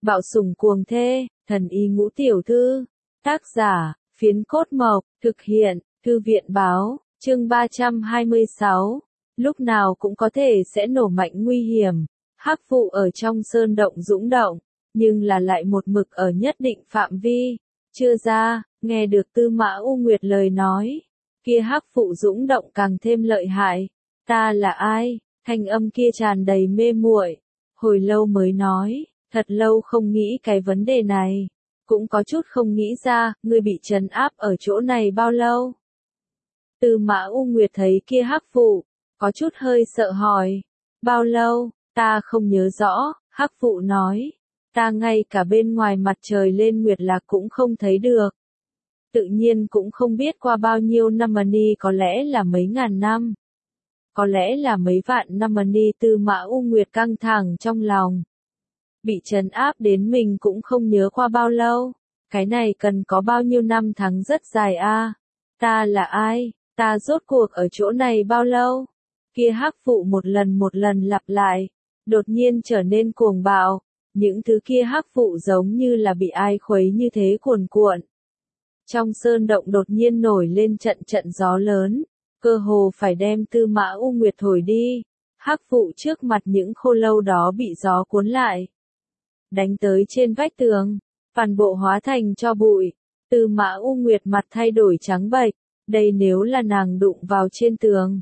Bạo sủng cuồng thê, thần y ngũ tiểu thư. Tác giả, Phiến Cốt Mộc, thực hiện, Thư viện báo, chương 326. Lúc nào cũng có thể sẽ nổ mạnh nguy hiểm. Hắc vụ ở trong sơn động dũng động, nhưng là lại một mực ở nhất định phạm vi. Chưa ra, nghe được Tư Mã U Nguyệt lời nói. Kia hắc vụ dũng động càng thêm lợi hại. Ta là ai? Thanh âm kia tràn đầy mê muội. Hồi lâu mới nói, thật lâu không nghĩ cái vấn đề này. Cũng có chút không nghĩ ra, ngươi bị trấn áp ở chỗ này bao lâu? Tư Mã U Nguyệt thấy kia hắc vụ, có chút hơi sợ hỏi. Bao lâu? Ta không nhớ rõ, hắc vụ nói. Ta ngay cả bên ngoài mặt trời lên nguyệt lạc cũng không thấy được. Tự nhiên cũng không biết qua bao nhiêu năm ni, có lẽ là mấy ngàn năm. Có lẽ là mấy vạn năm ni. Tư Mã U Nguyệt căng thẳng trong lòng. Bị trấn áp đến mình cũng không nhớ qua bao lâu. Cái này cần có bao nhiêu năm tháng rất dài a. Ta là ai? Ta rốt cuộc ở chỗ này bao lâu? Kia hắc vụ một lần lặp lại. Đột nhiên trở nên cuồng bạo. Những thứ kia hắc vụ giống như là bị ai khuấy như thế cuồn cuộn. Trong sơn động đột nhiên nổi lên trận trận gió lớn. Cơ hồ phải đem Tư Mã U Nguyệt thổi đi. Hắc vụ trước mặt những khô lâu đó bị gió cuốn lại. Đánh tới trên vách tường. Toàn bộ hóa thành tro bụi. Tư Mã U Nguyệt mặt thay đổi trắng bệch. Đây nếu là nàng đụng vào trên tường.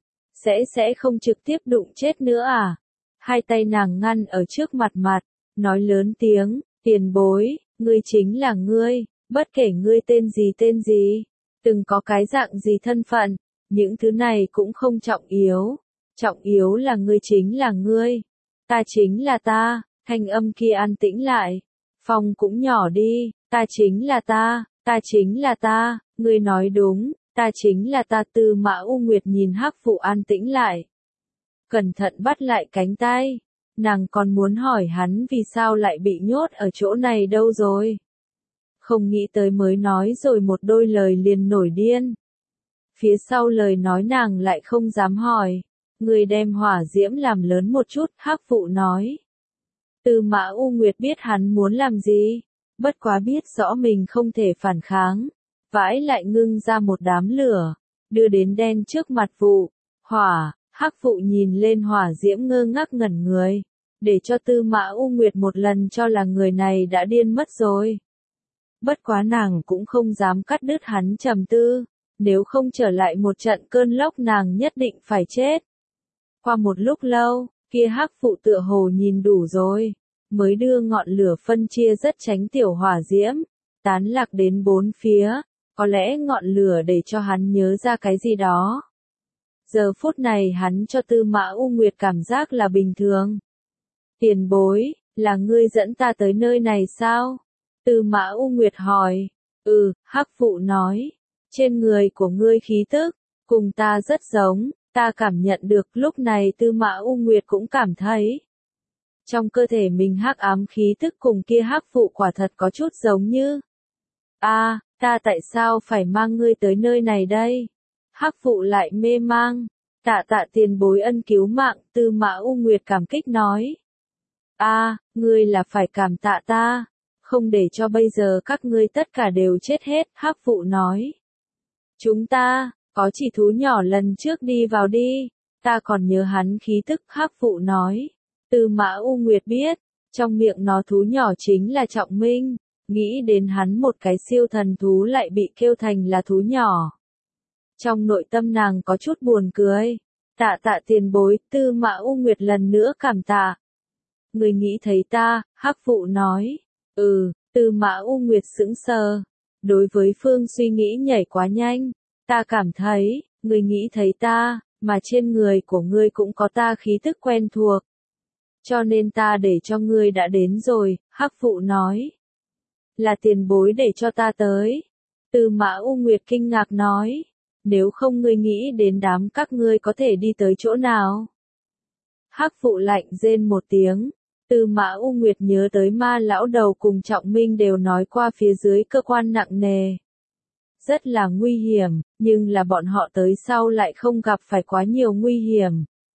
Sẽ không trực tiếp đụng chết nữa à? Hai tay nàng ngăn ở trước mặt. Nói lớn tiếng, tiền bối, ngươi chính là ngươi, bất kể ngươi tên gì, từng có cái dạng gì thân phận, những thứ này cũng không trọng yếu. Trọng yếu là ngươi chính là ngươi, ta chính là ta. Thanh âm kia an tĩnh lại, phong cũng nhỏ đi. Ta chính là ta chính là ta, ngươi nói đúng, ta chính là ta. Tư Mã U Nguyệt nhìn hắc vụ an tĩnh lại, cẩn thận bắt lại cánh tay. Nàng còn muốn hỏi hắn vì sao lại bị nhốt ở chỗ này đâu rồi. Không nghĩ tới mới nói rồi một đôi lời liền nổi điên. Phía sau lời nói nàng lại không dám hỏi. Người đem hỏa diễm làm lớn một chút, hắc vụ nói. Tư Mã U Nguyệt biết hắn muốn làm gì, bất quá biết rõ mình không thể phản kháng. Vãi lại ngưng ra một đám lửa, đưa đến đen trước mặt vụ. Hỏa, hắc vụ nhìn lên hỏa diễm ngơ ngác ngẩn người. Để cho Tư Mã U Nguyệt một lần cho là người này đã điên mất rồi. Bất quá nàng cũng không dám cắt đứt hắn trầm tư. Nếu không trở lại một trận cơn lốc nàng nhất định phải chết. Qua một lúc lâu, kia hắc vụ tựa hồ nhìn đủ rồi. Mới đưa ngọn lửa phân chia rất tránh tiểu hỏa diễm. Tán lạc đến bốn phía. Có lẽ ngọn lửa để cho hắn nhớ ra cái gì đó. Giờ phút này hắn cho Tư Mã U Nguyệt cảm giác là bình thường. Tiền bối, là ngươi dẫn ta tới nơi này sao? Tư Mã U Nguyệt hỏi. Hắc vụ nói. Trên người của ngươi khí tức, cùng ta rất giống, ta cảm nhận được. Lúc này Tư Mã U Nguyệt cũng cảm thấy. Trong cơ thể mình hắc ám khí tức cùng kia hắc vụ quả thật có chút giống như. Ta tại sao phải mang ngươi tới nơi này đây? Hắc vụ lại mê mang. Tạ tiền bối ân cứu mạng. Tư Mã U Nguyệt cảm kích nói. Ngươi là phải cảm tạ ta, không để cho bây giờ các ngươi tất cả đều chết hết. Hắc vụ nói. Chúng ta, có chỉ thú nhỏ lần trước đi vào đi, ta còn nhớ hắn khí tức. Hắc vụ nói. Tư Mã U Nguyệt biết, trong miệng nó thú nhỏ chính là Trọng Minh, nghĩ đến hắn một cái siêu thần thú lại bị kêu thành là thú nhỏ. Trong nội tâm nàng có chút buồn cười. Tạ tiền bối. Tư Mã U Nguyệt lần nữa cảm tạ. Người nghĩ thấy ta, hắc vụ nói. Tư Mã U Nguyệt sững sờ. Đối với phương suy nghĩ nhảy quá nhanh. Ta cảm thấy, người nghĩ thấy ta, mà trên người của ngươi cũng có ta khí tức quen thuộc. Cho nên ta để cho ngươi đã đến rồi. Hắc vụ nói. Là tiền bối để cho ta tới. Tư Mã U Nguyệt kinh ngạc nói. Nếu không ngươi nghĩ đến đám các ngươi có thể đi tới chỗ nào? Hắc vụ lạnh rên một tiếng. Tư Mã U Nguyệt nhớ tới Ma lão đầu cùng Trọng Minh đều nói qua phía dưới cơ quan nặng nề. Rất là nguy hiểm, nhưng là bọn họ tới sau lại không gặp phải quá nhiều nguy hiểm.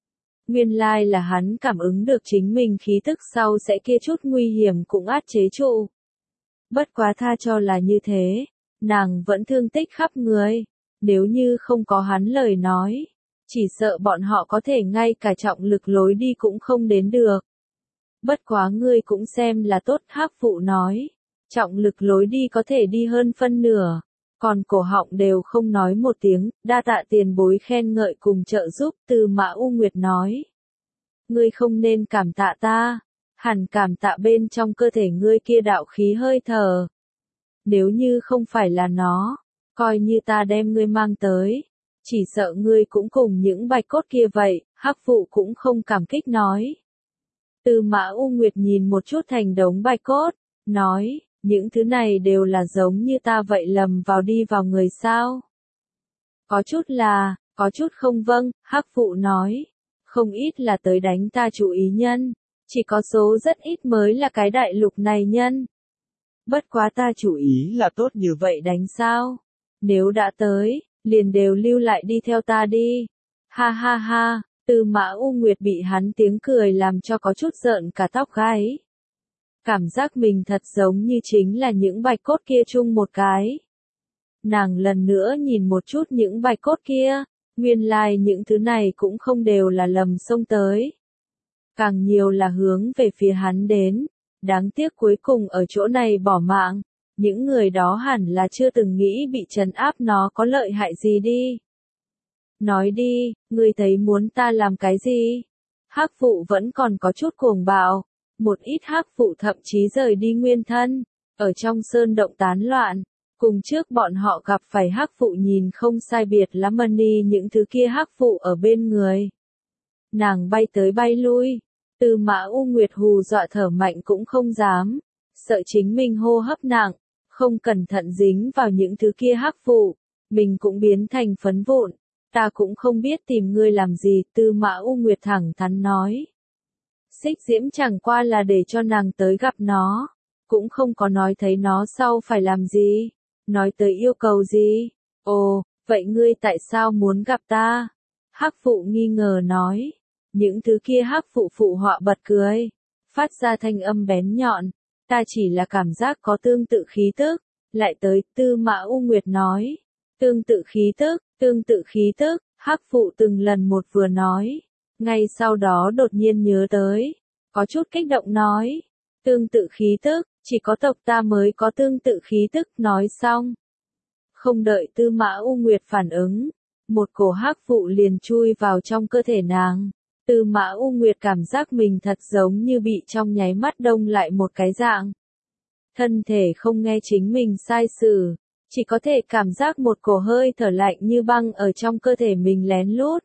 Nguyên lai là hắn cảm ứng được chính mình khí tức sau sẽ kia chút nguy hiểm cũng át chế trụ. Bất quá tha cho là như thế, nàng vẫn thương tích khắp người, nếu như không có hắn lời nói, chỉ sợ bọn họ có thể ngay cả trọng lực lối đi cũng không đến được. Bất quá ngươi cũng xem là tốt, Hắc Phụ nói, trọng lực lối đi có thể đi hơn phân nửa, còn cổ họng đều không nói một tiếng, đa tạ tiền bối khen ngợi cùng trợ giúp. Tư Mã U Nguyệt nói, ngươi không nên cảm tạ ta, hẳn cảm tạ bên trong cơ thể ngươi kia đạo khí hơi thở. Nếu như không phải là nó, coi như ta đem ngươi mang tới, chỉ sợ ngươi cũng cùng những bạch cốt kia vậy. Hắc Phụ cũng không cảm kích nói. Tư Mã U Nguyệt nhìn một chút thành đống bạch cốt, nói, những thứ này đều là giống như ta vậy lầm vào đi vào người sao? Có chút là, có chút không. Vâng, Hắc Phụ nói, không ít là tới đánh ta chủ ý nhân, chỉ có số rất ít mới là cái đại lục này nhân. Bất quá ta chủ ý là tốt như vậy đánh sao? Nếu đã tới, liền đều lưu lại đi theo ta đi. Ha ha ha, Tư Mã U Nguyệt bị hắn tiếng cười làm cho có chút rợn cả tóc gáy. Cảm giác mình thật giống như chính là những bạch cốt kia chung một cái. Nàng lần nữa nhìn một chút những bạch cốt kia, nguyên lai những thứ này cũng không đều là lầm xông tới. Càng nhiều là hướng về phía hắn đến, đáng tiếc cuối cùng ở chỗ này bỏ mạng, những người đó hẳn là chưa từng nghĩ bị trấn áp nó có lợi hại gì đi. Nói đi, ngươi thấy muốn ta làm cái gì? Hắc Phụ vẫn còn có chút cuồng bạo, một ít Hắc Phụ thậm chí rời đi nguyên thân, ở trong sơn động tán loạn. Cùng trước bọn họ gặp phải Hắc Phụ nhìn không sai biệt lắm mani những thứ kia Hắc Phụ ở bên người. Nàng bay tới bay lui, Tư Mã U Nguyệt hù dọa thở mạnh cũng không dám, sợ chính mình hô hấp nặng, không cẩn thận dính vào những thứ kia Hắc Phụ, mình cũng biến thành phấn vụn. Ta cũng không biết tìm ngươi làm gì, Tư Mã U Nguyệt thẳng thắn nói. Xích Diễm chẳng qua là để cho nàng tới gặp nó, cũng không có nói thấy nó sau phải làm gì, nói tới yêu cầu gì. Ồ, vậy ngươi tại sao muốn gặp ta? Hắc Phụ nghi ngờ nói. Những thứ kia Hắc Phụ phụ họa bật cười, phát ra thanh âm bén nhọn. Ta chỉ là cảm giác có tương tự khí tức, lại tới. Tư Mã U Nguyệt nói. Tương tự khí tức, tương tự khí tức, Hắc Phụ từng lần một vừa nói. Ngay sau đó đột nhiên nhớ tới, có chút kích động nói. Tương tự khí tức, chỉ có tộc ta mới có tương tự khí tức. Nói xong, không đợi Tư Mã U Nguyệt phản ứng, một cổ Hắc Phụ liền chui vào trong cơ thể nàng. Tư Mã U Nguyệt cảm giác mình thật giống như bị trong nháy mắt đông lại một cái dạng. Thân thể không nghe chính mình sai sử, chỉ có thể cảm giác một cổ hơi thở lạnh như băng ở trong cơ thể mình lén lút.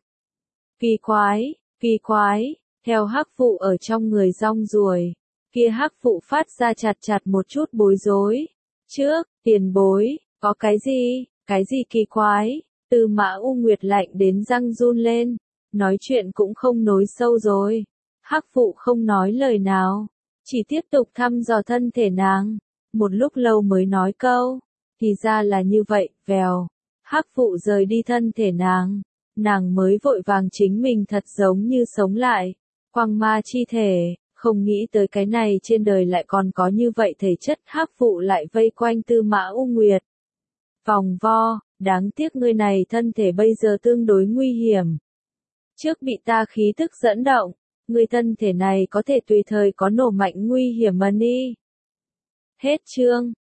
Kỳ quái, theo Hắc Phụ ở trong người rong ruổi, kia Hắc Phụ phát ra chặt chặt một chút bối rối. Trước, tiền bối, có cái gì kỳ quái? Tư Mã U Nguyệt lạnh đến răng run lên, nói chuyện cũng không nối sâu rồi. Hắc Phụ không nói lời nào, chỉ tiếp tục thăm dò thân thể nàng, một lúc lâu mới nói câu. Thì ra là như vậy. Vèo, Hắc Phụ rời đi thân thể nàng mới vội vàng chính mình thật giống như sống lại, quang ma chi thể, không nghĩ tới cái này trên đời lại còn có như vậy thể chất. Hắc Phụ lại vây quanh Tư Mã U Nguyệt. Vòng vo, đáng tiếc ngươi này thân thể bây giờ tương đối nguy hiểm. Trước bị ta khí tức dẫn động, ngươi thân thể này có thể tùy thời có nổ mạnh nguy hiểm mà ni. Hết chương.